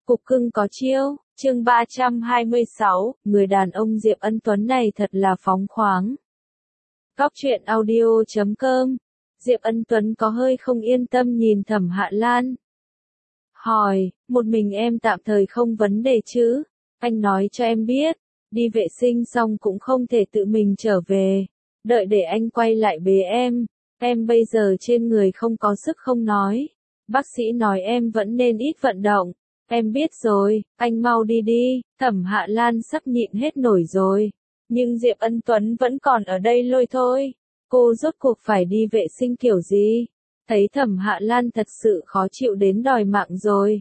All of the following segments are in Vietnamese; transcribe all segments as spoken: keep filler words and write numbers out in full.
Cục cưng có chiêu, chương ba trăm hai mươi sáu, người đàn ông Diệp Ân Tuấn này thật là phóng khoáng. Góc truyện audio chấm com. Diệp Ân Tuấn có hơi không yên tâm nhìn Thẩm Hạ Lan. Hỏi, một mình em tạm thời không vấn đề chứ? Anh nói cho em biết, đi vệ sinh xong cũng không thể tự mình trở về. Đợi để anh quay lại bế em. Em bây giờ trên người không có sức không nói. Bác sĩ nói em vẫn nên ít vận động. Em biết rồi, anh mau đi đi. Thẩm Hạ Lan sắp nhịn hết nổi rồi. Nhưng Diệp Ân Tuấn vẫn còn ở đây lôi thôi. Cô rốt cuộc phải đi vệ sinh kiểu gì? Thấy Thẩm Hạ Lan thật sự khó chịu đến đòi mạng rồi.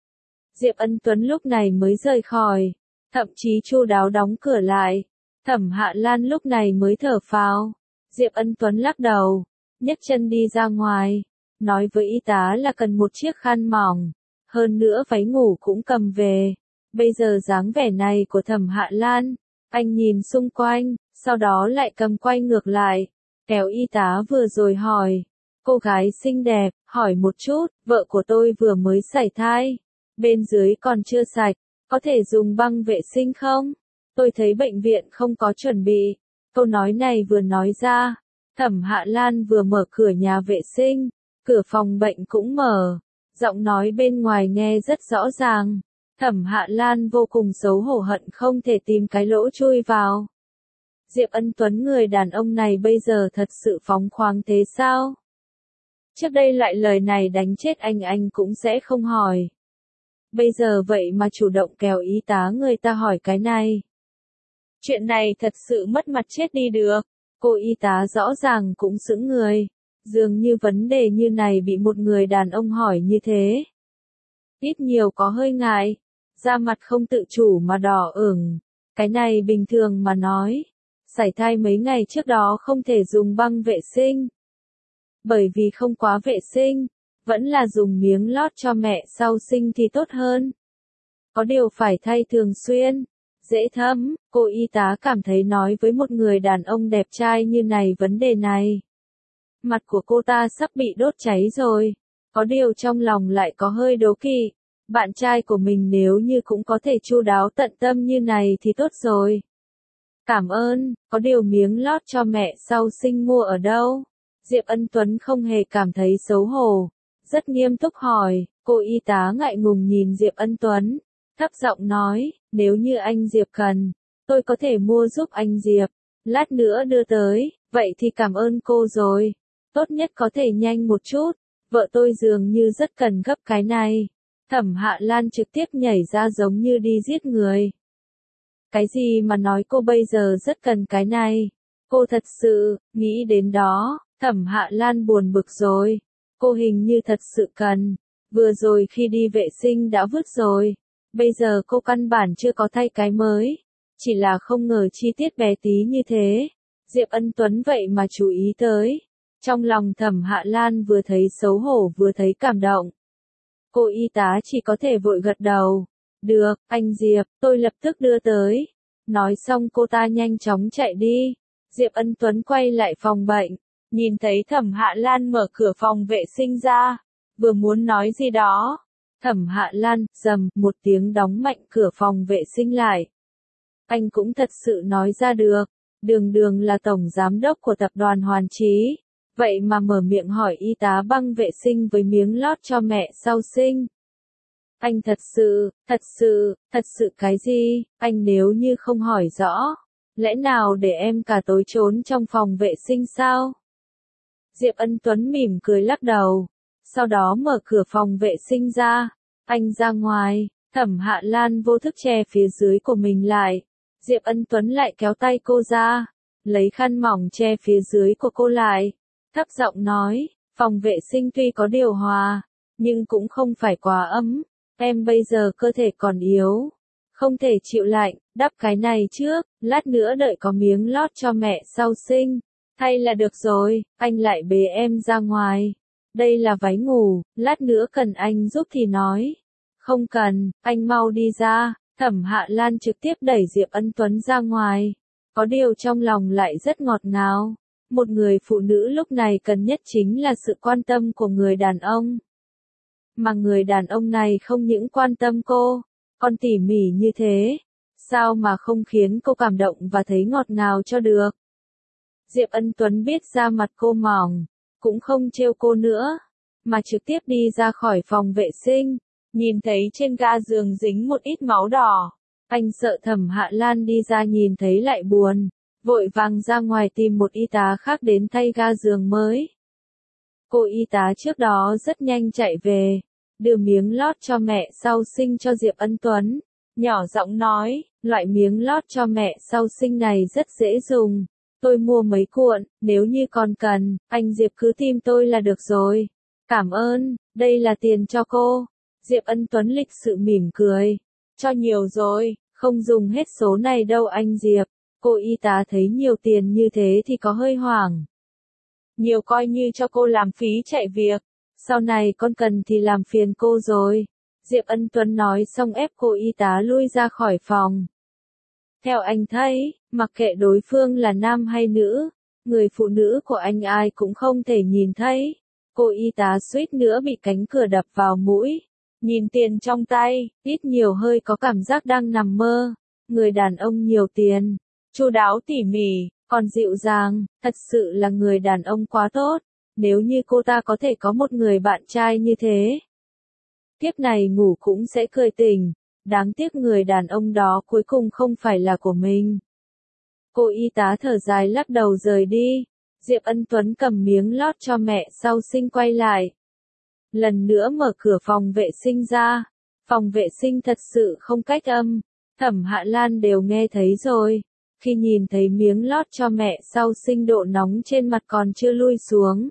Diệp Ân Tuấn lúc này mới rời khỏi. Thậm chí chu đáo đóng cửa lại. Thẩm Hạ Lan lúc này mới thở phào. Diệp Ân Tuấn lắc đầu. Nhấc chân đi ra ngoài. Nói với y tá là cần một chiếc khăn mỏng. Hơn nữa váy ngủ cũng cầm về. Bây giờ dáng vẻ này của Thẩm Hạ Lan. Anh nhìn xung quanh, sau đó lại cầm quay ngược lại. Kéo y tá vừa rồi hỏi. Cô gái xinh đẹp, hỏi một chút, vợ của tôi vừa mới sảy thai. Bên dưới còn chưa sạch, có thể dùng băng vệ sinh không? Tôi thấy bệnh viện không có chuẩn bị. Câu nói này vừa nói ra. Thẩm Hạ Lan vừa mở cửa nhà vệ sinh. Cửa phòng bệnh cũng mở. Giọng nói bên ngoài nghe rất rõ ràng. Thẩm Hạ Lan vô cùng xấu hổ hận không thể tìm cái lỗ chui vào. Diệp Ân Tuấn người đàn ông này bây giờ thật sự phóng khoáng thế sao? Trước đây loại lời này đánh chết anh anh cũng sẽ không hỏi. Bây giờ vậy mà chủ động kéo y tá người ta hỏi cái này. Chuyện này thật sự mất mặt chết đi được. Cô y tá rõ ràng cũng sững người. Dường như vấn đề như này bị một người đàn ông hỏi như thế. Ít nhiều có hơi ngại. Da mặt không tự chủ mà đỏ ửng. Cái này bình thường mà nói. Sảy thai mấy ngày trước đó không thể dùng băng vệ sinh. Bởi vì không quá vệ sinh. Vẫn là dùng miếng lót cho mẹ sau sinh thì tốt hơn. Có điều phải thay thường xuyên. Dễ thấm, cô y tá cảm thấy nói với một người đàn ông đẹp trai như này vấn đề này. Mặt của cô ta sắp bị đốt cháy rồi. Có điều trong lòng lại có hơi đố kỵ. Bạn trai của mình nếu như cũng có thể chu đáo tận tâm như này thì tốt rồi. Cảm ơn, có điều miếng lót cho mẹ sau sinh mua ở đâu? Diệp Ân Tuấn không hề cảm thấy xấu hổ. Rất nghiêm túc hỏi, cô y tá ngại ngùng nhìn Diệp Ân Tuấn. Thấp giọng nói, nếu như anh Diệp cần, tôi có thể mua giúp anh Diệp. Lát nữa đưa tới, vậy thì cảm ơn cô rồi. Tốt nhất có thể nhanh một chút, vợ tôi dường như rất cần gấp cái này. Thẩm Hạ Lan trực tiếp nhảy ra giống như đi giết người. Cái gì mà nói cô bây giờ rất cần cái này? Cô thật sự, nghĩ đến đó, Thẩm Hạ Lan buồn bực rồi. Cô hình như thật sự cần. Vừa rồi khi đi vệ sinh đã vứt rồi. Bây giờ cô căn bản chưa có thay cái mới. Chỉ là không ngờ chi tiết bé tí như thế. Diệp Ân Tuấn vậy mà chú ý tới. Trong lòng Thẩm Hạ Lan vừa thấy xấu hổ vừa thấy cảm động. Cô y tá chỉ có thể vội gật đầu. Được, anh Diệp, tôi lập tức đưa tới. Nói xong cô ta nhanh chóng chạy đi. Diệp Ân Tuấn quay lại phòng bệnh. Nhìn thấy Thẩm Hạ Lan mở cửa phòng vệ sinh ra. Vừa muốn nói gì đó. Thẩm Hạ Lan, rầm, một tiếng đóng mạnh cửa phòng vệ sinh lại. Anh cũng thật sự nói ra được. Đường đường là tổng giám đốc của tập đoàn Hoàn Chí. Vậy mà mở miệng hỏi y tá băng vệ sinh với miếng lót cho mẹ sau sinh. Anh thật sự, thật sự, thật sự cái gì, anh nếu như không hỏi rõ. Lẽ nào để em cả tối trốn trong phòng vệ sinh sao? Diệp Ân Tuấn mỉm cười lắc đầu. Sau đó mở cửa phòng vệ sinh ra. Anh ra ngoài, Thẩm Hạ Lan vô thức che phía dưới của mình lại. Diệp Ân Tuấn lại kéo tay cô ra. Lấy khăn mỏng che phía dưới của cô lại. Thấp giọng nói, phòng vệ sinh tuy có điều hòa, nhưng cũng không phải quá ấm. Em bây giờ cơ thể còn yếu. Không thể chịu lạnh, đắp cái này trước, lát nữa đợi có miếng lót cho mẹ sau sinh. Thay là được rồi, anh lại bế em ra ngoài. Đây là váy ngủ, lát nữa cần anh giúp thì nói. Không cần, anh mau đi ra. Thẩm Hạ Lan trực tiếp đẩy Diệp Ân Tuấn ra ngoài. Có điều trong lòng lại rất ngọt ngào. Một người phụ nữ lúc này cần nhất chính là sự quan tâm của người đàn ông. Mà người đàn ông này không những quan tâm cô, còn tỉ mỉ như thế. Sao mà không khiến cô cảm động và thấy ngọt ngào cho được. Diệp Ân Tuấn biết da mặt cô mỏng, cũng không trêu cô nữa, mà trực tiếp đi ra khỏi phòng vệ sinh, nhìn thấy trên ga giường dính một ít máu đỏ. Anh sợ Thẩm Hạ Lan đi ra nhìn thấy lại buồn, vội vàng ra ngoài tìm một y tá khác đến thay ga giường mới. Cô y tá trước đó rất nhanh chạy về, đưa miếng lót cho mẹ sau sinh cho Diệp Ân Tuấn, nhỏ giọng nói, loại miếng lót cho mẹ sau sinh này rất dễ dùng. Tôi mua mấy cuộn, nếu như còn cần, anh Diệp cứ tìm tôi là được rồi. Cảm ơn, đây là tiền cho cô. Diệp Ân Tuấn lịch sự mỉm cười. Cho nhiều rồi, không dùng hết số này đâu anh Diệp. Cô y tá thấy nhiều tiền như thế thì có hơi hoảng. Nhiều coi như cho cô làm phí chạy việc. Sau này con cần thì làm phiền cô rồi. Diệp Ân Tuấn nói xong ép cô y tá lui ra khỏi phòng. Theo anh thấy, mặc kệ đối phương là nam hay nữ, người phụ nữ của anh ai cũng không thể nhìn thấy. Cô y tá suýt nữa bị cánh cửa đập vào mũi. Nhìn tiền trong tay, ít nhiều hơi có cảm giác đang nằm mơ. Người đàn ông nhiều tiền, chu đáo tỉ mỉ, còn dịu dàng, thật sự là người đàn ông quá tốt. Nếu như cô ta có thể có một người bạn trai như thế, kiếp này ngủ cũng sẽ cười tỉnh. Đáng tiếc người đàn ông đó cuối cùng không phải là của mình. Cô y tá thở dài lắc đầu rời đi. Diệp Ân Tuấn cầm miếng lót cho mẹ sau sinh quay lại. Lần nữa mở cửa phòng vệ sinh ra. Phòng vệ sinh thật sự không cách âm. Thẩm Hạ Lan đều nghe thấy rồi. Khi nhìn thấy miếng lót cho mẹ sau sinh độ nóng trên mặt còn chưa lui xuống.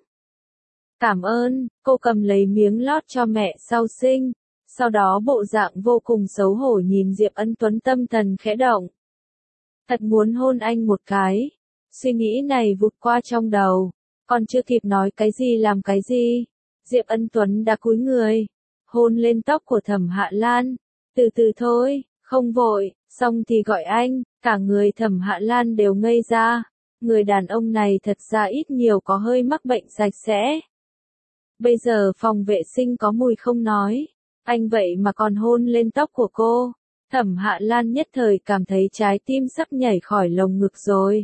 Cảm ơn, cô cầm lấy miếng lót cho mẹ sau sinh. Sau đó bộ dạng vô cùng xấu hổ nhìn Diệp Ân Tuấn tâm thần khẽ động. Thật muốn hôn anh một cái. Suy nghĩ này vụt qua trong đầu. Còn chưa kịp nói cái gì làm cái gì. Diệp Ân Tuấn đã cúi người. Hôn lên tóc của Thẩm Hạ Lan. Từ từ thôi, không vội, xong thì gọi anh. Cả người Thẩm Hạ Lan đều ngây ra. Người đàn ông này thật ra ít nhiều có hơi mắc bệnh sạch sẽ. Bây giờ phòng vệ sinh có mùi không nói. Anh vậy mà còn hôn lên tóc của cô. Thẩm Hạ Lan nhất thời cảm thấy trái tim sắp nhảy khỏi lồng ngực rồi.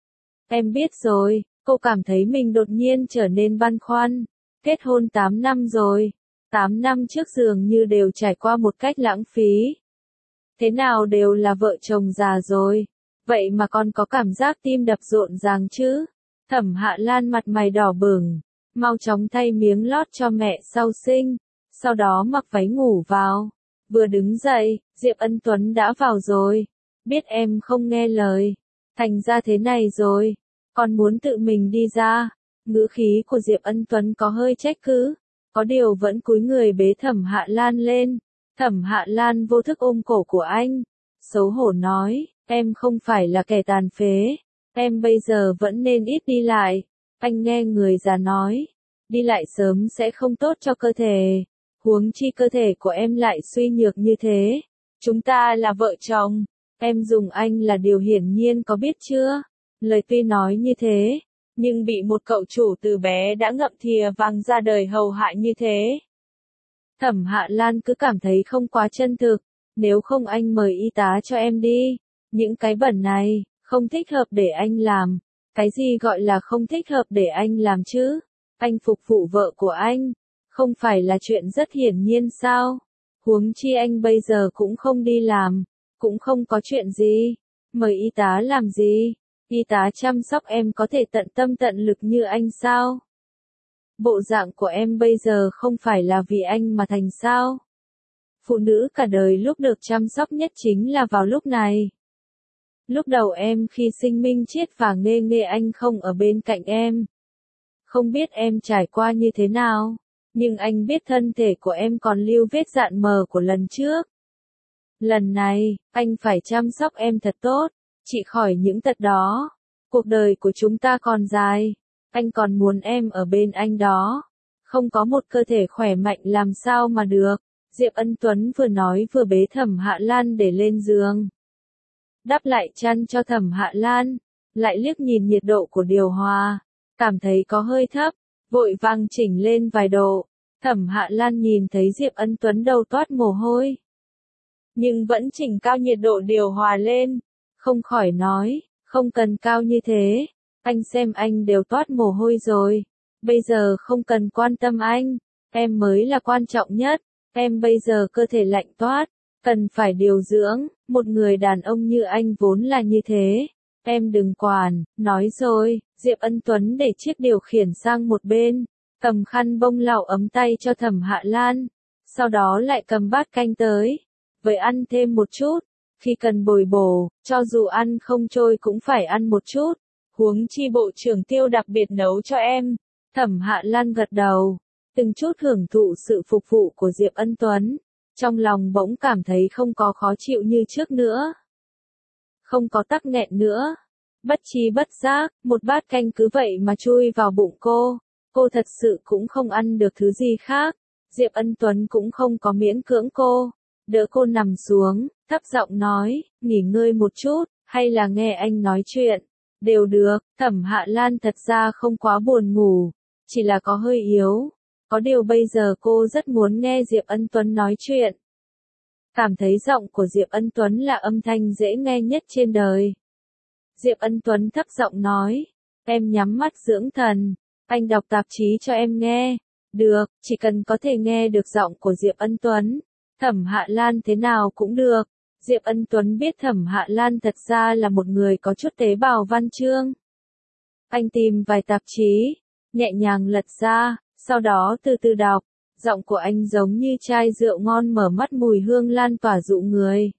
Em biết rồi, cô cảm thấy mình đột nhiên trở nên băn khoăn. Kết hôn tám năm rồi. tám năm trước dường như đều trải qua một cách lãng phí. Thế nào đều là vợ chồng già rồi. Vậy mà còn có cảm giác tim đập rộn ràng chứ. Thẩm Hạ Lan mặt mày đỏ bừng. Mau chóng thay miếng lót cho mẹ sau sinh. Sau đó mặc váy ngủ vào. Vừa đứng dậy, Diệp Ân Tuấn đã vào rồi. Biết em không nghe lời. Thành ra thế này rồi. Còn muốn tự mình đi ra. Ngữ khí của Diệp Ân Tuấn có hơi trách cứ. Có điều vẫn cúi người bế Thẩm Hạ Lan lên. Thẩm Hạ Lan vô thức ôm cổ của anh. Xấu hổ nói, em không phải là kẻ tàn phế. Em bây giờ vẫn nên ít đi lại. Anh nghe người già nói. Đi lại sớm sẽ không tốt cho cơ thể. Huống chi cơ thể của em lại suy nhược như thế. Chúng ta là vợ chồng. Em dùng anh là điều hiển nhiên có biết chưa? Lời tuy nói như thế, nhưng bị một cậu chủ từ bé đã ngậm thìa vàng ra đời hầu hạ như thế. Thẩm Hạ Lan cứ cảm thấy không quá chân thực. Nếu không anh mời y tá cho em đi. Những cái bẩn này, không thích hợp để anh làm. Cái gì gọi là không thích hợp để anh làm chứ? Anh phục vụ vợ của anh. Không phải là chuyện rất hiển nhiên sao? Huống chi anh bây giờ cũng không đi làm. Cũng không có chuyện gì. Mời y tá làm gì? Y tá chăm sóc em có thể tận tâm tận lực như anh sao? Bộ dạng của em bây giờ không phải là vì anh mà thành sao? Phụ nữ cả đời lúc được chăm sóc nhất chính là vào lúc này. Lúc đầu em khi sinh Minh Chiết và Nghê Nghê anh không ở bên cạnh em. Không biết em trải qua như thế nào, nhưng anh biết thân thể của em còn lưu vết dạn mờ của lần trước. Lần này, anh phải chăm sóc em thật tốt, trị khỏi những tật đó. Cuộc đời của chúng ta còn dài, anh còn muốn em ở bên anh đó. Không có một cơ thể khỏe mạnh làm sao mà được. Diệp Ân Tuấn vừa nói vừa bế Thẩm Hạ Lan để lên giường. Đắp lại chăn cho Thẩm Hạ Lan, lại liếc nhìn nhiệt độ của điều hòa, cảm thấy có hơi thấp, vội vàng chỉnh lên vài độ. Thẩm Hạ Lan nhìn thấy Diệp Ân Tuấn đầu toát mồ hôi, nhưng vẫn chỉnh cao nhiệt độ điều hòa lên, không khỏi nói, không cần cao như thế, anh xem anh đều toát mồ hôi rồi, bây giờ không cần quan tâm anh, em mới là quan trọng nhất, em bây giờ cơ thể lạnh toát, cần phải điều dưỡng, một người đàn ông như anh vốn là như thế, em đừng quản, nói rồi, Diệp Ân Tuấn để chiếc điều khiển sang một bên, cầm khăn bông lau ấm tay cho Thẩm Hạ Lan, sau đó lại cầm bát canh tới, với ăn thêm một chút, khi cần bồi bổ, cho dù ăn không trôi cũng phải ăn một chút, huống chi bộ trưởng Tiêu đặc biệt nấu cho em. Thẩm Hạ Lan gật đầu, từng chút hưởng thụ sự phục vụ của Diệp Ân Tuấn, trong lòng bỗng cảm thấy không có khó chịu như trước nữa, không có tắc nghẹn nữa. Bất chi bất giác, một bát canh cứ vậy mà chui vào bụng cô, cô thật sự cũng không ăn được thứ gì khác. Diệp Ân Tuấn cũng không có miễn cưỡng cô, đỡ cô nằm xuống, thấp giọng nói, nghỉ ngơi một chút, hay là nghe anh nói chuyện, đều được. Thẩm Hạ Lan thật ra không quá buồn ngủ, chỉ là có hơi yếu, có điều bây giờ cô rất muốn nghe Diệp Ân Tuấn nói chuyện. Cảm thấy giọng của Diệp Ân Tuấn là âm thanh dễ nghe nhất trên đời. Diệp Ân Tuấn thấp giọng nói, em nhắm mắt dưỡng thần, anh đọc tạp chí cho em nghe. Được, chỉ cần có thể nghe được giọng của Diệp Ân Tuấn, Thẩm Hạ Lan thế nào cũng được. Diệp Ân Tuấn biết Thẩm Hạ Lan thật ra là một người có chút tế bào văn chương. Anh tìm vài tạp chí, nhẹ nhàng lật ra, sau đó từ từ đọc, giọng của anh giống như chai rượu ngon mở mắt mùi hương lan tỏa dụ người.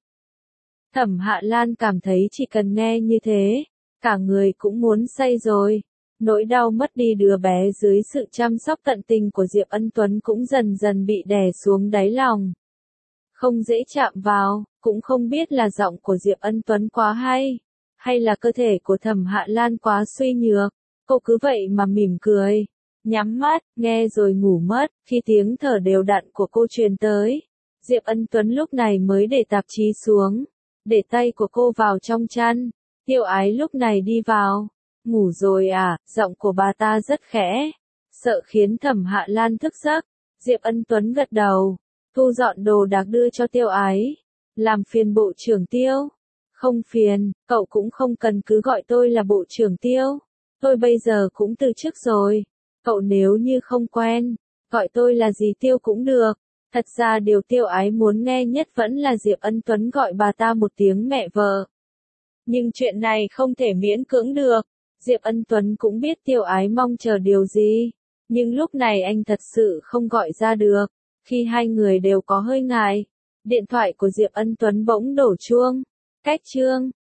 Thẩm Hạ Lan cảm thấy chỉ cần nghe như thế, cả người cũng muốn say rồi. Nỗi đau mất đi đứa bé dưới sự chăm sóc tận tình của Diệp Ân Tuấn cũng dần dần bị đè xuống đáy lòng. Không dễ chạm vào, cũng không biết là giọng của Diệp Ân Tuấn quá hay, hay là cơ thể của Thẩm Hạ Lan quá suy nhược. Cô cứ vậy mà mỉm cười, nhắm mắt, nghe rồi ngủ mất. Khi tiếng thở đều đặn của cô truyền tới, Diệp Ân Tuấn lúc này mới để tạp chí xuống, để tay của cô vào trong chăn. Tiêu Ái lúc này đi vào. Ngủ rồi à, giọng của bà ta rất khẽ, sợ khiến Thẩm Hạ Lan thức giấc. Diệp Ân Tuấn gật đầu, thu dọn đồ đạc đưa cho Tiêu Ái. Làm phiền bộ trưởng Tiêu? Không phiền, cậu cũng không cần cứ gọi tôi là bộ trưởng Tiêu. Tôi bây giờ cũng từ chức rồi. Cậu nếu như không quen, gọi tôi là gì Tiêu cũng được. Thật ra điều Tiêu Ái muốn nghe nhất vẫn là Diệp Ân Tuấn gọi bà ta một tiếng mẹ vợ. Nhưng chuyện này không thể miễn cưỡng được. Diệp Ân Tuấn cũng biết Tiêu Ái mong chờ điều gì, nhưng lúc này anh thật sự không gọi ra được. Khi hai người đều có hơi ngại, điện thoại của Diệp Ân Tuấn bỗng đổ chuông. Cách chương